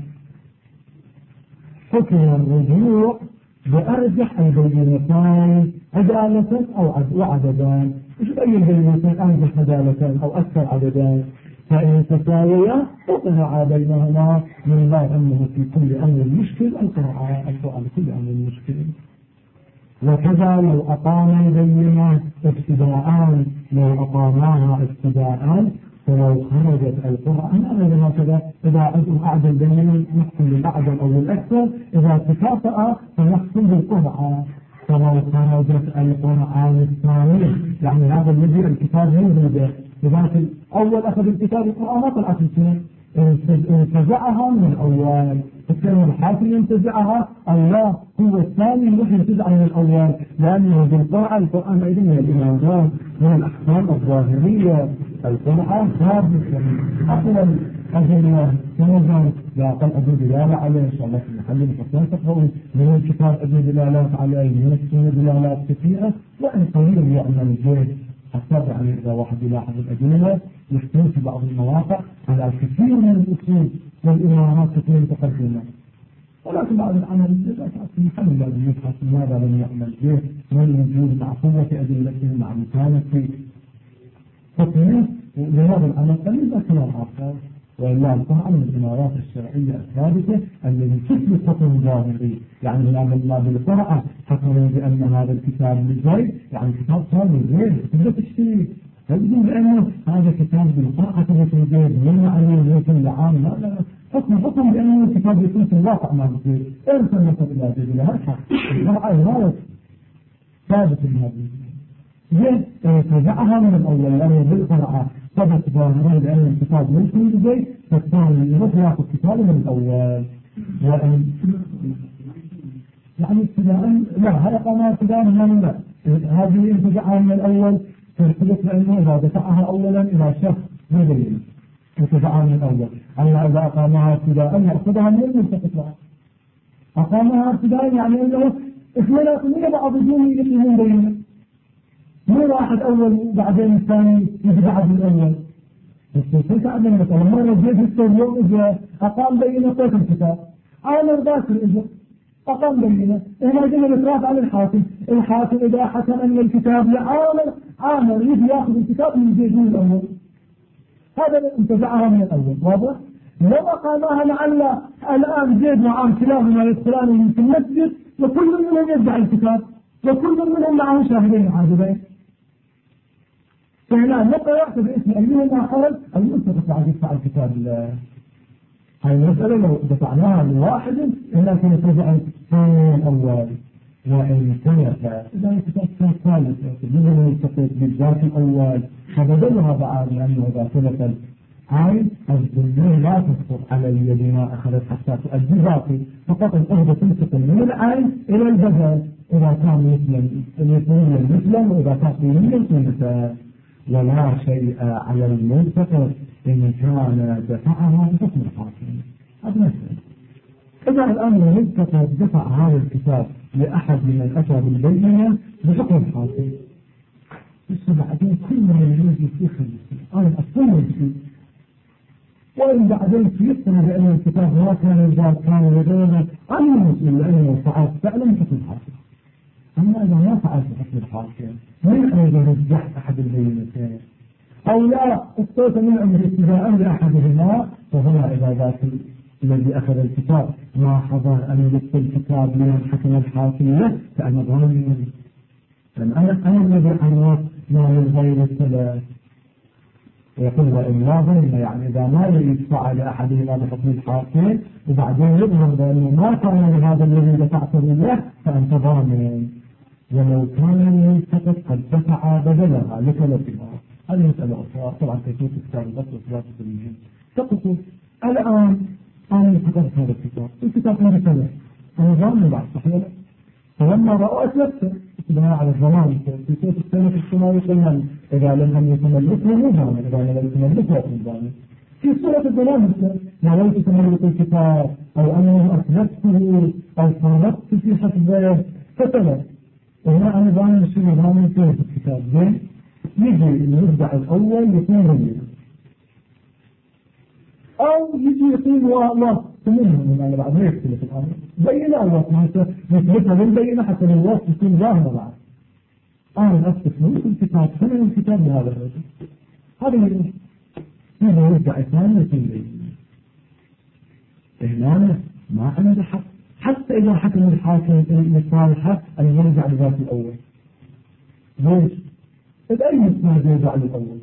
حكم الرجوع بأرجح البينتان عدالة أو عددان. إيش أي البينتان أرجح عدالة أو أكثر عددان؟ فإن تساويا وقع بينهما من باب أنه في كل أمر مشكل القرعة على كل أمر مشكل. وكذا لو أقام البينة ابتداء لو أقاماها ابتداء فلو خرجت القرعة أنا هكذا إذا أعدل بين نحكم للأعدل أو للأكثر إذا تكافأ فنحكم بالقرعة. فلو خرجت القرعة الثانية يعني هذا الذي الكتاب يوجد لذلك الأول أخذ الكتاب القرآن ما طلعت الاثنين انتزعها من الأول فكان الحاكم ينتزعها أو لا هو الثاني يروح ينتزعها من الأول لأنه بالقرآن القرآن أيضا من الإمامات من الأحكام الظاهرية القرآن ثابت أقل الأدلة كنظر لا قل أبو دلالة عليه إن شاء الله في محل الفصلان تقرأوا من الكتاب أبو دلالات عليه من السنة دلالات كثيرة وإن قليل يعمل به حتى يعني إذا واحد يلاحظ الأدلة يحتوي في بعض المواقع على الكثير من الأصول والإمارات كثير متقدمة ولكن بعض العمل في محل لازم يبحث لماذا لم يعمل به من الوجود مع قوة أدلته مع مكانة حكمه لهذا العمل قليل كلام آخر وإلا القرآن من الإمارات الشرعية الثابتة الذي تثبت حكم ظاهري يعني لما بالقرآن حكموا بأن هذا الكتاب للزيد يعني كتاب ثاني غير تبدأ تشتري تبدو بأنه هذا كتاب بالقرآن تبدأ الزيد من عليه يكون لعام لا حكم بأنه الكتاب يكون في الواقع ما بزيد إرسل مثل إلى زيد لها الحق القرآن غير ثابت من هذا زيد تزعها من الأول لأنه بالقرآن ثبت ظاهرين لأن الكتاب ليس من البيت فالثاني يروح ياخذ الكتاب من الأول وإن يعني ابتداء لا هذا قناة ابتداء من لا هذه انتزعها من الأول فالحدث لأنه إذا دفعها أولا إلى شخص ما دليل انتزعها من الأول أما إذا أقامها ابتداء يأخذها من الملتقط لها أقامها ابتداء يعني أنه إخلالات بعض الدين يجب بينه مو واحد أول وبعدين الثاني يجي بعد الأول بس كيف أعلم مثلا مرة جيت اليوم إذا أقام بينة طيف الكتاب عامر باكر إذا أقام بينة هنا جينا نتراف على الحاكم إذا حكم أن الكتاب عامر يجي يأخذ الكتاب من الجيزين الأول هذا انتزعها من الأول واضح؟ لو أقامها لعل الآن زيد وعام كلاهما يدخلان في المسجد وكل منهم يدعي الكتاب وكل منهم معه شاهدين عاجبين فهنا نبقى يعتبر اسم أيهما خرج المتفق بعد يدفع الكتاب هاي المسألة لو دفعناها لواحد إلا كان يتبع الثاني الأول وإن كانت إذا الكتاب كان ثالث بدون يلتقط بالذات الأول فبدلها بعد لأنه إذا ثبت هاي الظلمية لا تسقط على اليد ما أخذت حتى تؤدي ذاتي فقط الأهدى تنتقل من العين إلى البدل إذا كان مثلا وإذا كان مثلا ولا شيء على الملتقط إن كان دفعها بحكم الحاكم هذا مسألة. إذا الآن الملتقط دفع هذا الكتاب لأحد من أتى بالبينة بحكم الحاكم بس بعدين كل من يجي في خلص أنا أصلا فيه وإن بعدين يقتنع بأن الكتاب ما كان الجار كان لدينا أنا مسؤول لأنه فعلت فعلا بحكم الحاكم. أما إذا ما فعلت بحكم الحاكم من أيضا رجحت أحد البينتين أو لا اختوت من أمر اتباعا لأحدهما فهنا إذا ذاك الذي أخذ الكتاب ما حضر أن يدخل الكتاب من حكم الحاكم له فأنا ظالم لأن أنا الذي عرف ما من غير الثلاث ويقول وإن لا ظلم يعني إذا ما يدفع لأحدهما بحكم الحاكم وبعدين يظهر بأنه ما كان لهذا الذي دفعته له فأنت ظالم ولو كان الملتقط قد دفع بدلها لثلاثها هذه مسألة أخرى طبعا كيفية الكتاب بس وثلاثة المهم تقصد الآن أنا كتبت هذا الكتاب ما ثلاث أنا ظالم بعد صحيح فلما رأوا أسلبته بناء على الضمان في كيف السنة السماوي قلنا إذا لم يتملكه مو ظالم إذا لم يتملكه يكون ظالم في صورة المنافسة نويت تملك الكتاب أو أنه أثبته أو فرطت في حفظه فتلف. وهنا أنا ضامن الشيء ضامن فيه في الكتاب زين يجي المبدع الأول يكون رجل أو يجي يكون واسط منهم يعني بعد ما يختلف الأمر بينه أو واسط مثبتها بالبينة حتى الواسط يكون ظاهر بعد. أنا أثبت ملك الكتاب ثمن الكتاب لهذا الرجل هذا هذا يرجع إثنان يكون بينه هنا ما عنده حق حتى إذا حكم الحاكم لصالحه أن يرجع لذات الأول. ليش؟ بأي مسمى يرجع للأول؟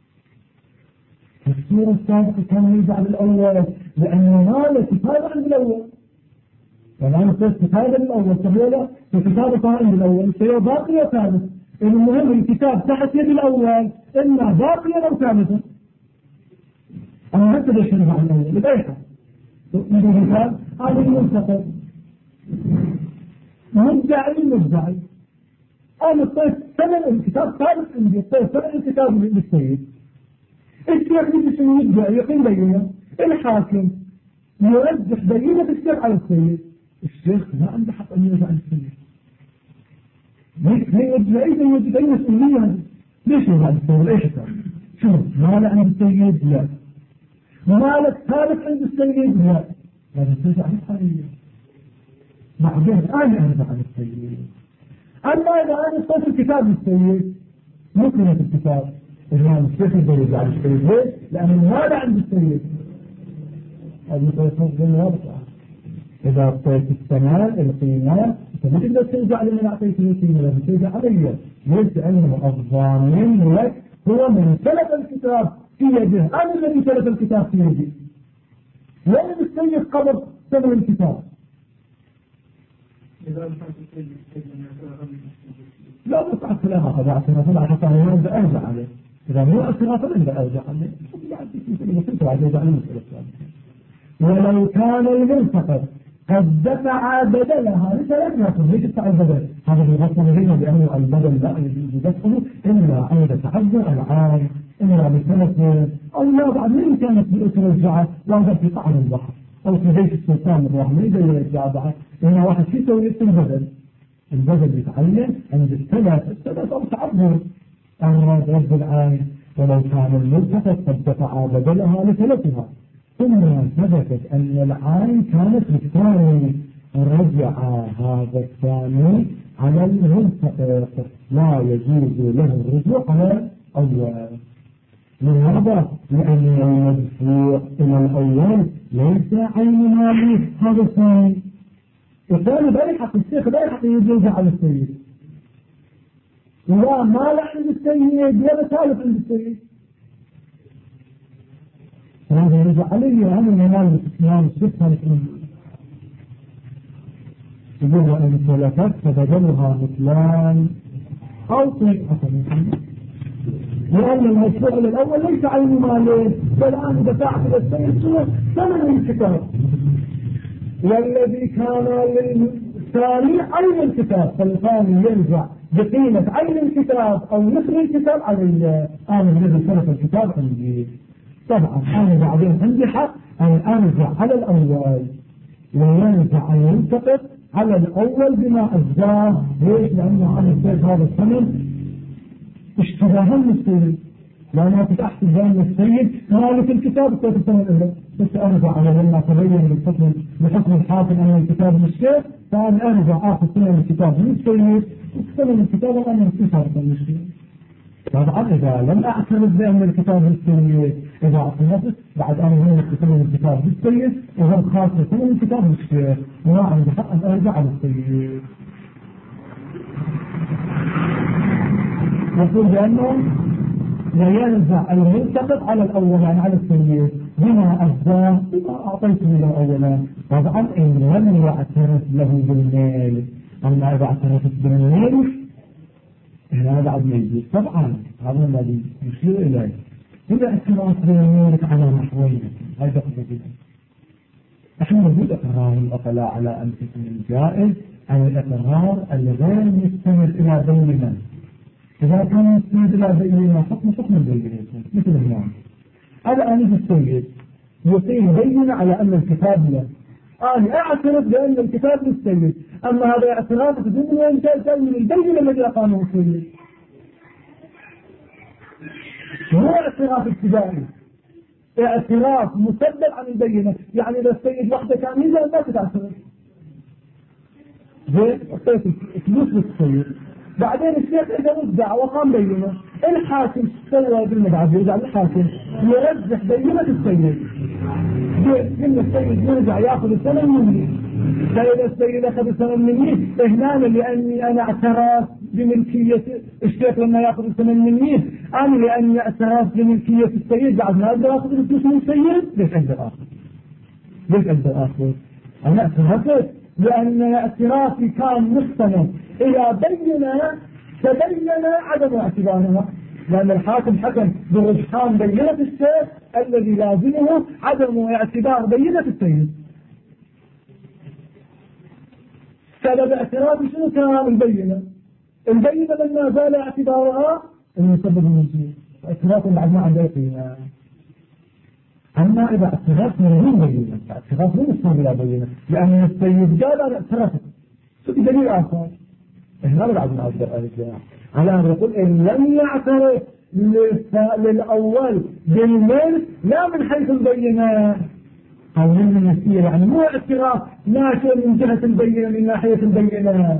الصورة السابقة كان يرجع للأول لأنه ما له كتابة عند الأول. يعني أنا قلت كتابة للأول سهولة وكتابة صار عند الأول سيئة باقية ثالث. المهم الكتاب تحت يد الأول إما باقية أو ثالثة. أنا هكذا يرجع للأول بأي حال. مثال هذا المنتقد مدعي أنا طيب ثمن الكتاب ثالث عندي طيب ثمن الكتاب للسيد الشيخ يجي شنو يدعي يقين بينه الحاكم يرجح بينه الشيخ على السيد الشيخ ما عنده حق أن يرجع على السيد هي يدعي مسؤولية ليش يرجع على السيد أي حساب شو ما له عند السيد لا ما لك ثالث عند السيد لا هذا السيد عن الحقيقة بعدين أنا أرجع على السيد. أما إذا أنا صوت الكتاب للسيد ممكن في الكتاب إذا الشيخ يرجع على السيد ليش؟ لأنه هذا عند السيد هذه صوت الواقع. إذا أعطيت الثمن القيمة أنت ما تقدر ترجع لمن أعطيته القيمة لازم ترجع علي ليش؟ لأنه الضامن لك هو من سلف الكتاب في يده أنا الذي سلف الكتاب في يدي لأن السيد قبض ثمن الكتاب. لا بس على السلامة طبعا سنة حتى أنا يرجع أرجع عليه إذا مو أسرع فلن أرجع عليه ولو كان المنتقد قد دفع بدلها لثلاث يأخذ ليش دفع البدل هذا بيغطي لنا بأنه البدل لا يدفعه إلا عند تعذر العام إلا بسنة أو لا بعد من كانت بأسرع لا في طعم البحر أو في بيت السلطان الرحمن إذا يرجع بعد إنه واحد في سوية البدل يتعين عند الثلاث أو تعذر أمراض رب العين ولو كان الملتفت قد دفع بدلها لثلاثها ثم ثبتت أن العين كانت بالثاني رجع هذا الثاني على الملتفت لا يجوز له الرجوع على الأول. لماذا؟ لأن المدفوع إلى الأول ليس عين مالي هذا الثاني الثاني بأي حق الشيخ بأي حق يجوز على السيد لا مال عند السيد ولا ثالث عند السيد هذا يرجع علي هم المال الاستثنان الشيخ يقول وإن ثلاثت فبدلها مثلان أو طريقة لأن المشروع الأول ليس عين مالي بل أن دفعت إلى السيد ثمن الكتاب والذي كان للثاني عين الكتاب فالثاني يرجع بقيمة عين الكتاب أو مثل الكتاب على أنا الذي سلف الكتاب عندي طبعا أنا بعدين عندي حق أن أرجع على الأول ويرجع أن يلتقط على الأول بما أجزاه ليش؟ لأنه أنا اشتريت هذا الثمن اشتراها السيد لأنها تتأحسن بأن السيد مالك الكتاب اشتريت الثمن إلا بس أرجع على لما تبين بحكم الحاكم أن الكتاب مشتري فأنا أرجع آخذ ثمن الكتاب من السيد وثمن الكتاب أنا مستفاد من السيد. طبعا إذا لم أعترف بأن الكتاب بالسيد إذا أعترفت بعد أن هناك ثمن الكتاب بالسيد وهم خاصة ثمن الكتاب بالسيد وما عندي حق أن أرجع على السيد. يقول بأنه لا يرجع الملتقط على الأول يعني على السيد بما أجزاه بما أعطيته له أولا. طبعا إن لم يعترف له بالمال أما إذا اعترفت بالمال هنا بعد ما يجوز طبعا هذا الذي يشير إليه إذا اعتراف بيمينك على نحوين هذا قد جدا. نحن نقول إقرار الأقلاء على أنفسهم الجائز عن الإقرار الغير مستمر إلى بيننا إذا كان مستمر إلى بيننا حكم البينة مثل هنا هذا أنا السيد يقيم بينة على أن الكتاب له. أنا أعترف بأن الكتاب للسيد، أما هذا اعتراف بدون أن جاء من البينة الذي أقامه السيد، هو اعتراف ابتدائي، اعتراف مسبب عن البينة. يعني إذا السيد وحده كان يجب أن لا تتعترف زين اعطيت فلوس للسيد، بعدين الشيخ إذا رجع وقام بينة، الحاكم سوى بالمدعى يرجع الحاكم يرجح بينة السيد، إن السيد يرجع يأخذ الثمن مني. فإذا السيد أخذ الثمن مني إهمالا لأني أنا اعترف بملكية الشيخ لما يأخذ الثمن مني، أنا لأني اعترف بملكية السيد بعد ما أقدر أخذ الفلوس من السيد، ليش أقدر آخذ؟ ليش أقدر آخذ؟ أنا اعترفت لأن اعترافي كان مستند إلى بينة تبين عدم اعتبارها، لأن الحاكم حكم برجحان بينة الشيخ الذي لازمه عدم اعتبار بينة السيد. سبب اعترافي شنو كان؟ البينة لما زال اعتبارها المسبب المنزل، اعتراف بعد ما عنده قيمة. أما إذا اعتراف من دون بينة، اعتراف من الصوم لا بينة، لأن السيد قال أنا اعترفت بدليل آخر، هنا بعد ما أقدر أرجع على أن يقول إن لم يعترف للأول بالملك لا من حيث البينة أو من المسير، يعني مو اعتراف ناشئ من جهة البينة من ناحية البينة،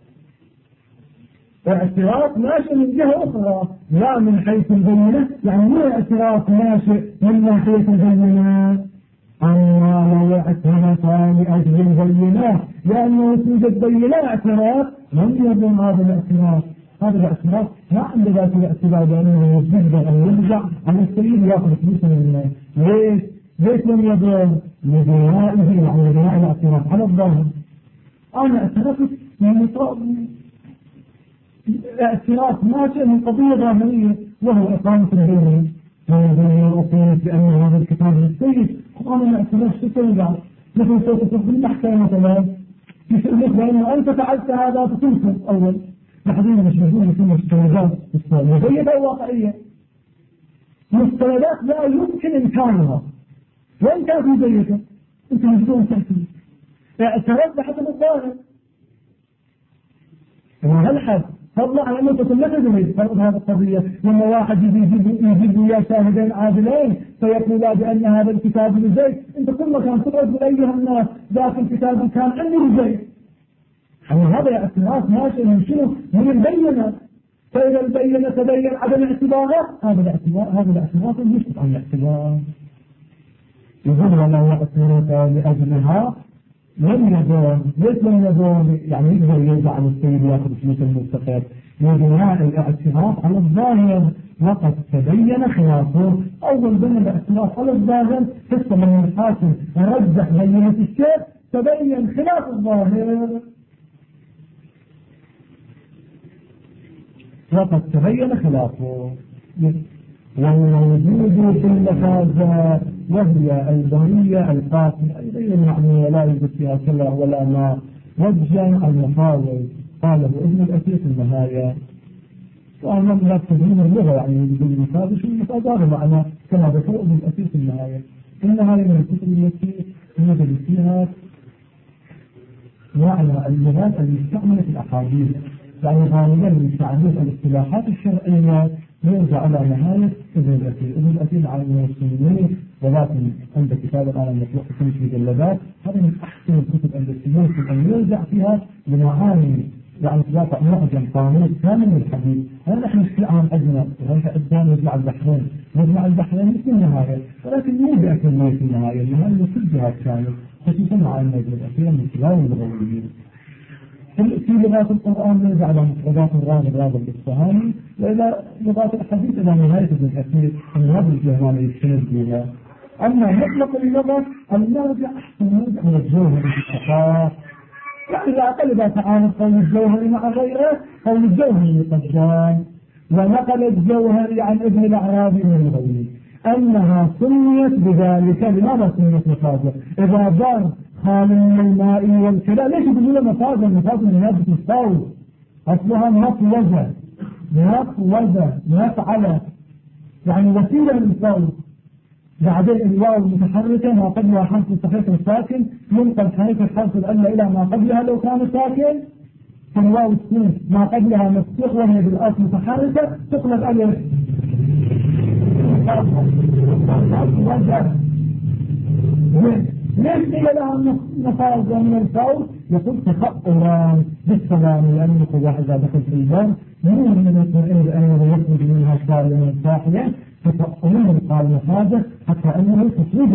اعتراف ناشئ من جهة أخرى لا من حيث البينة، يعني مو اعتراف ناشئ من ناحية البينة. أما لو اعترف لأجل البينة لأنه توجد بينة اعتراف لم يظن هذا الاعتراف، هذا الاعتراف ما عنده ذات الاعتراف بأنه يجب أن يرجع عن السيد يأخذ فلوسا من الناس. ليش لم يظن؟ لبنائه يعني بناء الاعتراف على الظاهر. أنا اعترفت من اعتراف ناشئ من قضية ظاهرية وهو إقامة البينة، وأقيمت بأن هذا الكتاب للسيد، وأنا اعترفت ترجع مثل سوف تقول المحكمة مثلا يسألك بأنه أنت فعلت هذا فتنصف أول لحظين مش مجموعة في مستندات مزيدة أو واقعية، مستندات لا يمكن إنكارها وإن كانت مزيدة أنت مجموعة تأثير اعترفت بحسب الظاهر. هل حد فضل على أنه تكون لا تدري فرض هذه القضية لما واحد يجيب ويا شاهدين عادلين فيقول بأن هذا الكتاب لزيد، أنت كل ما كان تقعد أيها الناس ذاك الكتاب كان عندي لزيد، يعني هذا اعتراف ناشئ من شنو؟ من البينة. فإذا البينة تبين عدم اعتبارها هذا الاعتراف يسقط عن الاعتبار. يقول ولا يعترف لأجلها لم يدور، ليش لم يدور؟ يعني يقدر يرجع عن السيد ويأخذ فلوس المستقر لبناء الاعتراف على الظاهر وقد تبين خلافه. أول بناء الاعتراف على الظاهر حتى من الحاكم رجح بينة الشيخ تبين خلاف الظاهر وقد تبين خلافه. والوجود في المفازة وهي البرية القاسمة أيضا معنى لا يوجد فيها كلا ولا ما وجها المفاوض قاله ابن الأثير في النهاية. وأنا لا تدرين اللغة يعني بالمفاوض شو المفاوض معنى كما ذكر ابن الأثير في النهاية. النهاية من الكتب التي نجد فيها معنى اللغات المستعملة في الأحاديث، يعني غالبا من تعريف الاصطلاحات الشرعية يرجع على نهاية ابن الأثير على المسلمين، ولكن عند كتاب الآن مطلوب في 5 مجلدات، هذا من أحسن الكتب التي يمكن أن يرجع فيها لمعاني يعني ثلاثة معجم قانون كامل من الحديث. هذا نحن مشكلة عن أجنة وهذا قدام يجمع البحرين مثل النهاية، ولكن مو بأكمل في النهاية لأنه كل جهات كامل خصوصا مع ابن الأثير من خلال اللغويين. في لغات القرآن نرجع على مفردات الراغب الإصفهاني، وإلى لغات الحديث إلى نهاية ابن الأثير من هذا الجهمان يستند بها. أما مطلق اللغة المرجع أحسن مرجع من الجوهر في الثقافة، يعني لا أقل إذا تعامل قول الجوهري مع غيره قول الجوهري قدام، ونقل الجوهري عن ابن الأعرابي من الغير أنها سميت بذلك. لماذا سميت مفازة؟ إذا ضر خال من الماء والكلى ليش يقولون مفازة؟ المفازة من نابة الصوت أصلها مفوزة نفعلة يعني وسيلة للصوت، بعدين الواو المتحركة ما قبلها حرف صحيح ساكن ينقل حركة حرف العلة إلى ما قبلها لو كان ساكن. فالواو السين ما قبلها مفتوح وهي بالأصل متحركة تقلب ألف. ليش هي لها مفازة من الفوز؟ يقول تخطرا بالسلام لأن القضاء إذا دخل في البر مو من يطمئن أنه يخرج منها سالما صاحيا فتأمين قال مفازة حتى أنه تخرج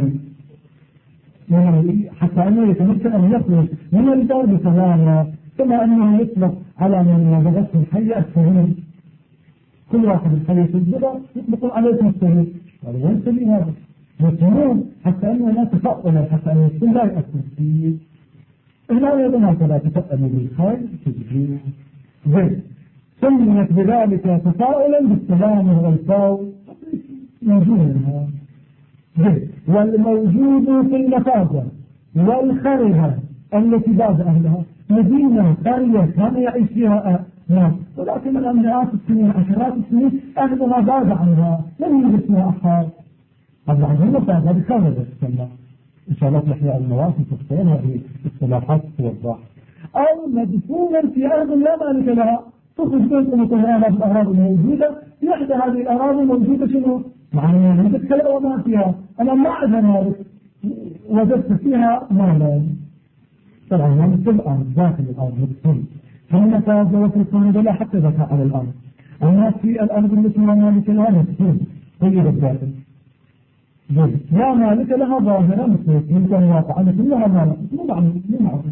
حتى أنه يتمكن أن يخرج من البر بسلامة، كما أنه يطلق على من يبغته الحية السهيل. كل واحد الحية في الجبل يطلق عليه اسم السهيل، هذا وين سبيل هذا؟ يسمون حتى أنه لا تفضل حتى أن يكون لا يأثر فيه. هنا أيضا هكذا تفضل بالخير تجديد زين. سميت بذلك تفاؤلا بالسلام والفوز موجودها زين. والموجود في المفازة والخرجة التي بعد أهلها مدينة قرية كان يعيش فيها ناس، ولكن الآن مئات السنين عشرات السنين أهلها بعد عنها لم يوجد فيها أحد. هذا عندنا هذا بكامل تسمى إن شاء الله تحيا المواسم تفصيل هذه الاصطلاحات توضح. أو مدفونا في أرض لا مالك لها، تخرج بينكم وتهيانا في الأراضي الموجودة، في إحدى هذه الأراضي موجودة شنو؟ معنى وجدت كلا وما فيها، أنا ما أعلم وجدت فيها مالا. طبعا هم في الأرض داخل الأرض مدفون، فمن فاز وفي الصندوق لا حتى ذكاء على الأرض. الناس في الأرض التي لا مالك لها مدفون طيب الداخل. لا مالك لها ظاهرة مثل يمكن واقع أنا كلها مالك مو معروف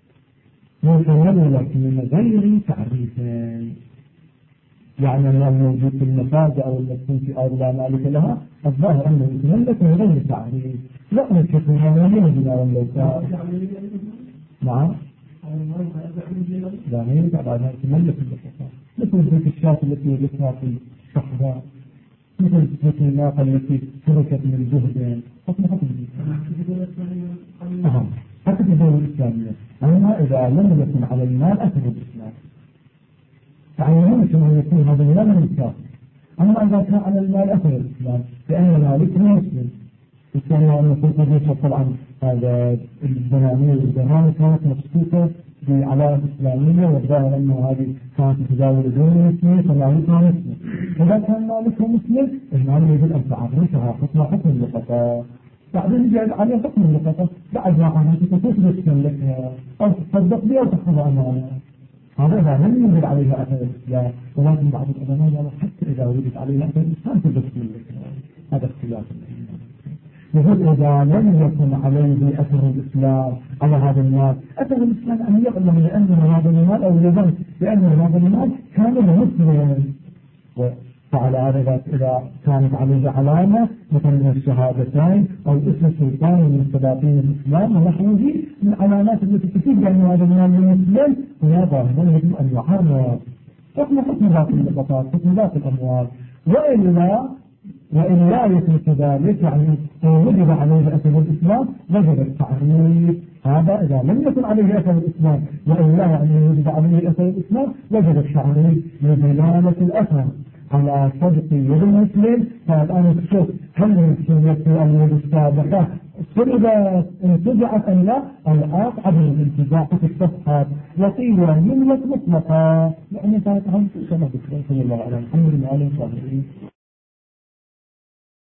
ولكن من غير تعريف، يعني الموجود في المفازة أو المسكون في أرض لا مالك لها الظاهر أنه يتملك من غير تعريف، لا نكتبها ونجدنا والليساء. نعم لا هي بعد أنها تملك المفازة مثل ذلك الشاة التي وجدتها في الصحراء، مثل الناقة التي تركت من جهد حتى في الدولة الإسلامية. أما إذا لم يكن على المال أثر الإسلام يعني يمكن أن يكون هذا المال من الكافر. أما إذا كان على المال أثر الإسلام لأن مالك مسلم كان أن يكون طبعا هذا البنانية والبنانية كانت مخصوصة بعلامة إسلامية، والظاهر أنه هذه كانت تداول دون مسلم فمالكها مسلم. إذا كان مالكها مسلم المال يجب أن تعرفها حكم اللقطة، بعدين يجب عليه حكم اللقطة بعد ما عنها تتوسط لك أو تصدق بها أو تحفظ أمانة. هذا لم يوجد عليها أثر الإسلام، ولكن بعض العلماء حتى إذا وجد عليها أثر الإسلام تدخل لك. هذا اختلاف. يقول إذا لم يكن عليه أثر الإسلام على هذا المال، أثر الإسلام أن يعلم لأن هذا المال أو يظن لأن هذا المال كان مسلم، وعلى هذا إذا كانت عليه علامة مثل من الشهادتين أو اسم السلطان من سلاطين الإسلام ونحوه من العلامات التي تفيد بأن هذا المال مسلم، هنا ظاهرا يجب أن يحرم حكم ذات اللقطات حكم ذات الأموال. وإلا يكون كذلك يعني وجب عليه أثر الإسلام وجب التعريف. هذا إذا لم يكن عليه أثر الإسلام، وإلا يعني وجب عليه أثر الإسلام وجب التعريف لدلالة الأثر على صدق يد المسلم. فالآن تشوف هل يمكن يكون اليد السابقة صلبت انتزعت أم لا؟ الآن عدم الانتزاع في الصفحات وقيل يملك مطلقا، يعني كانت هم كما ذكرت الله على الحمد لله عليه